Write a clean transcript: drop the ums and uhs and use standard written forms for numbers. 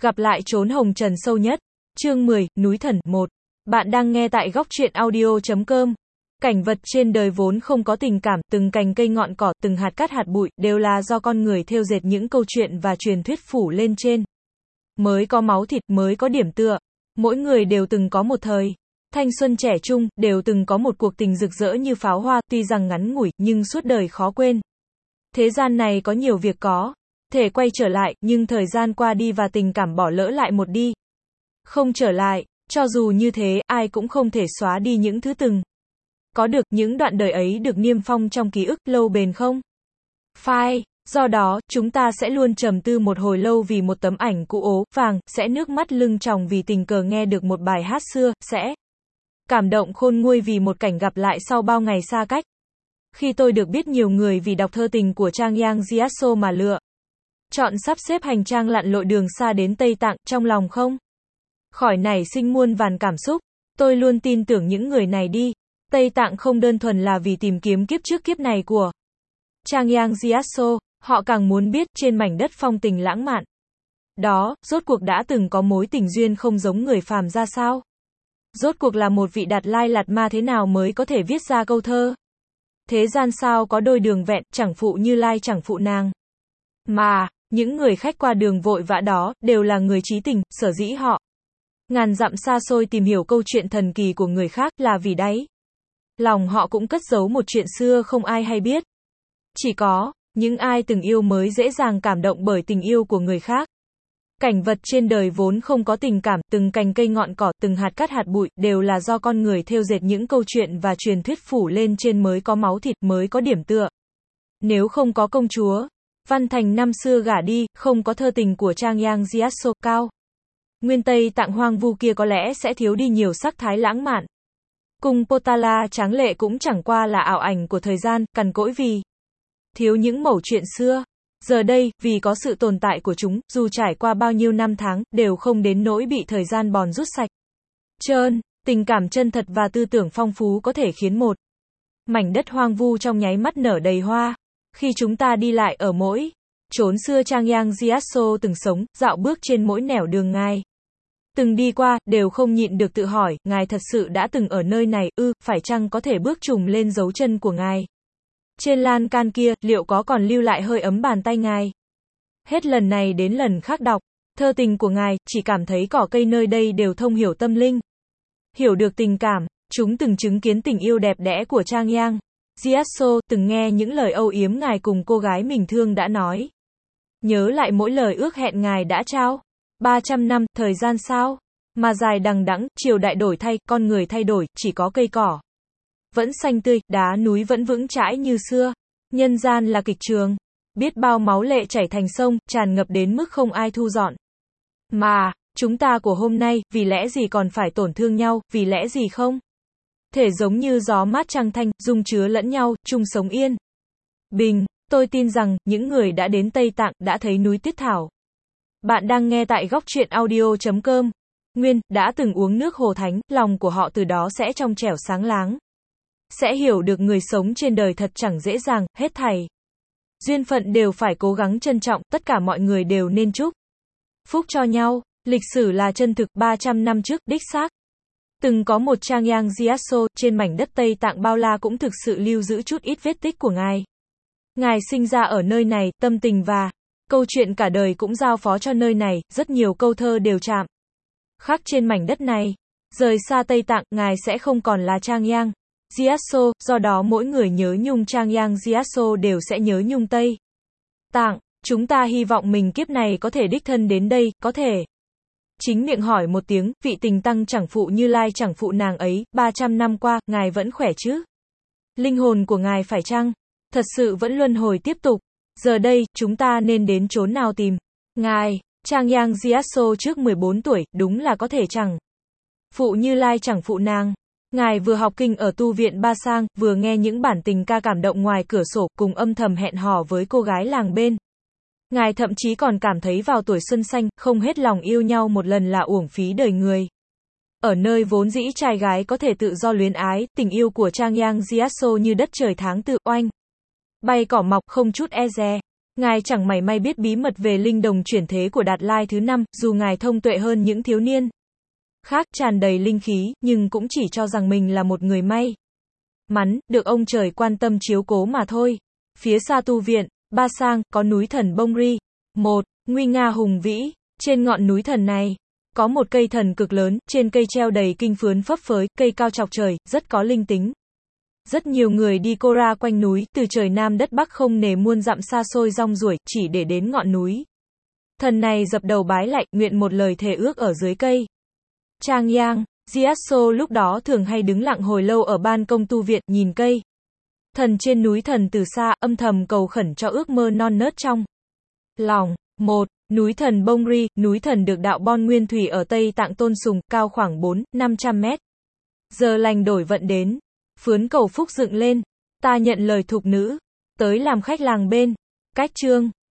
Gặp lại chốn hồng trần sâu nhất. Chương 10, Núi Thần 1. Bạn đang nghe tại góc truyện audio.com. Cảnh vật trên đời vốn không có tình cảm, từng cành cây ngọn cỏ, từng hạt cát hạt bụi, đều là do con người thêu dệt những câu chuyện và truyền thuyết phủ lên trên. Mới có máu thịt, mới có điểm tựa. Mỗi người đều từng có một thời thanh xuân trẻ trung, đều từng có một cuộc tình rực rỡ như pháo hoa, tuy rằng ngắn ngủi, nhưng suốt đời khó quên. Thế gian này có nhiều việc có thể quay trở lại, nhưng thời gian qua đi và tình cảm bỏ lỡ lại một đi. Không trở lại, cho dù như thế, ai cũng không thể xóa đi những thứ từng có được, những đoạn đời ấy được niêm phong trong ký ức, lâu bền không phai. Do đó, chúng ta sẽ luôn trầm tư một hồi lâu vì một tấm ảnh cũ ố, vàng, sẽ nước mắt lưng tròng vì tình cờ nghe được một bài hát xưa, sẽ cảm động khôn nguôi vì một cảnh gặp lại sau bao ngày xa cách. Khi tôi được biết nhiều người vì đọc thơ tình của Trang Yang Jiaso mà lựa chọn sắp xếp hành trang lặn lội đường xa đến Tây Tạng, trong lòng không khỏi nảy sinh muôn vàn cảm xúc. Tôi luôn tin tưởng những người này đi Tây Tạng không đơn thuần là vì tìm kiếm kiếp trước kiếp này của Trang Yang Jiaso, họ càng muốn biết trên mảnh đất phong tình lãng mạn đó, rốt cuộc đã từng có mối tình duyên không giống người phàm ra sao? Rốt cuộc là một vị Đạt Lai Lạt Ma thế nào mới có thể viết ra câu thơ? Thế gian sao có đôi đường vẹn, chẳng phụ Như Lai chẳng phụ nàng. Mà, những người khách qua đường vội vã đó, đều là người trí tình, sở dĩ họ ngàn dặm xa xôi tìm hiểu câu chuyện thần kỳ của người khác là vì đáy lòng họ cũng cất giấu một chuyện xưa không ai hay biết. Chỉ có những ai từng yêu mới dễ dàng cảm động bởi tình yêu của người khác. Cảnh vật trên đời vốn không có tình cảm, từng cành cây ngọn cỏ, từng hạt cát hạt bụi, đều là do con người thêu dệt những câu chuyện và truyền thuyết phủ lên trên mới có máu thịt, mới có điểm tựa. Nếu không có công chúa Văn Thành năm xưa gả đi, không có thơ tình của Trang Yang Jiaso, cao nguyên Tây Tạng hoang vu kia có lẽ sẽ thiếu đi nhiều sắc thái lãng mạn. Cung Potala tráng lệ cũng chẳng qua là ảo ảnh của thời gian, cằn cỗi vì thiếu những mẩu chuyện xưa. Giờ đây, vì có sự tồn tại của chúng, dù trải qua bao nhiêu năm tháng, đều không đến nỗi bị thời gian bòn rút sạch trơn. Tình cảm chân thật và tư tưởng phong phú có thể khiến một mảnh đất hoang vu trong nháy mắt nở đầy hoa. Khi chúng ta đi lại ở mỗi chốn xưa Trang Yang Jiaso từng sống, dạo bước trên mỗi nẻo đường ngài từng đi qua, đều không nhịn được tự hỏi, ngài thật sự đã từng ở nơi này, phải chăng có thể bước trùng lên dấu chân của ngài? Trên lan can kia, liệu có còn lưu lại hơi ấm bàn tay ngài? Hết lần này đến lần khác đọc thơ tình của ngài, chỉ cảm thấy cỏ cây nơi đây đều thông hiểu tâm linh. Hiểu được tình cảm, chúng từng chứng kiến tình yêu đẹp đẽ của Trang Yang Jiaso, từng nghe những lời âu yếm ngài cùng cô gái mình thương đã nói. Nhớ lại mỗi lời ước hẹn ngài đã trao. 300 năm, thời gian sao mà dài đằng đẵng, triều đại đổi thay, con người thay đổi, chỉ có cây cỏ vẫn xanh tươi, đá núi vẫn vững chãi như xưa. Nhân gian là kịch trường, biết bao máu lệ chảy thành sông, tràn ngập đến mức không ai thu dọn. Mà, chúng ta của hôm nay, vì lẽ gì còn phải tổn thương nhau, vì lẽ gì không thể giống như gió mát trăng thanh, dung chứa lẫn nhau, chung sống yên bình. Tôi tin rằng, những người đã đến Tây Tạng, đã thấy núi Tuyết Thảo. Bạn đang nghe tại góc truyện audio.com. Nguyên, đã từng uống nước hồ thánh, lòng của họ từ đó sẽ trong trẻo sáng láng. Sẽ hiểu được người sống trên đời thật chẳng dễ dàng, hết thảy duyên phận đều phải cố gắng trân trọng, tất cả mọi người đều nên chúc phúc cho nhau. Lịch sử là chân thực, 300 năm trước, đích xác từng có một Trang Yang Jiaso, trên mảnh đất Tây Tạng bao la cũng thực sự lưu giữ chút ít vết tích của ngài. Ngài sinh ra ở nơi này, tâm tình và câu chuyện cả đời cũng giao phó cho nơi này, rất nhiều câu thơ đều chạm khắc trên mảnh đất này. Rời xa Tây Tạng, ngài sẽ không còn là Trang Yang Jiaso, do đó mỗi người nhớ nhung Trang Yang Jiaso đều sẽ nhớ nhung Tây Tạng. Chúng ta hy vọng mình kiếp này có thể đích thân đến đây, có thể chính miệng hỏi một tiếng, vị tình tăng chẳng phụ Như Lai chẳng phụ nàng ấy, 300 năm qua, ngài vẫn khỏe chứ? Linh hồn của ngài phải chăng thật sự vẫn luân hồi tiếp tục? Giờ đây, chúng ta nên đến chốn nào tìm ngài? Trang Yang Jiaso trước 14 tuổi, đúng là có thể chẳng phụ Như Lai chẳng phụ nàng. Ngài vừa học kinh ở tu viện Ba Sang, vừa nghe những bản tình ca cảm động ngoài cửa sổ, cùng âm thầm hẹn hò với cô gái làng bên. Ngài thậm chí còn cảm thấy vào tuổi xuân xanh, không hết lòng yêu nhau một lần là uổng phí đời người. Ở nơi vốn dĩ trai gái có thể tự do luyến ái, tình yêu của Trang Yang Jiaso như đất trời tháng tự oanh bay cỏ mọc, không chút e dè. Ngài chẳng mảy may biết bí mật về linh đồng chuyển thế của Đạt Lai thứ 5, dù ngài thông tuệ hơn những thiếu niên khác tràn đầy linh khí, nhưng cũng chỉ cho rằng mình là một người may mắn, được ông trời quan tâm chiếu cố mà thôi. Phía xa tu viện, Ba Sang, có núi thần Bông Ri. Một, nguy nga hùng vĩ. Trên ngọn núi thần này, có một cây thần cực lớn, trên cây treo đầy kinh phướn phấp phới, cây cao chọc trời, rất có linh tính. Rất nhiều người đi cô ra quanh núi, từ trời Nam đất Bắc không nề muôn dặm xa xôi rong ruổi, chỉ để đến ngọn núi thần này dập đầu bái lạy, nguyện một lời thề ước ở dưới cây. Trang Yang, Giasso lúc đó thường hay đứng lặng hồi lâu ở ban công tu viện, nhìn cây thần trên núi thần từ xa, âm thầm cầu khẩn cho ước mơ non nớt trong lòng. Một, núi thần Bông Ri, núi thần được đạo Bon Nguyên Thủy ở Tây Tạng tôn sùng, cao khoảng 400-500 mét. Giờ lành đổi vận đến, phướn cầu phúc dựng lên, ta nhận lời thục nữ, tới làm khách làng bên. Cách chương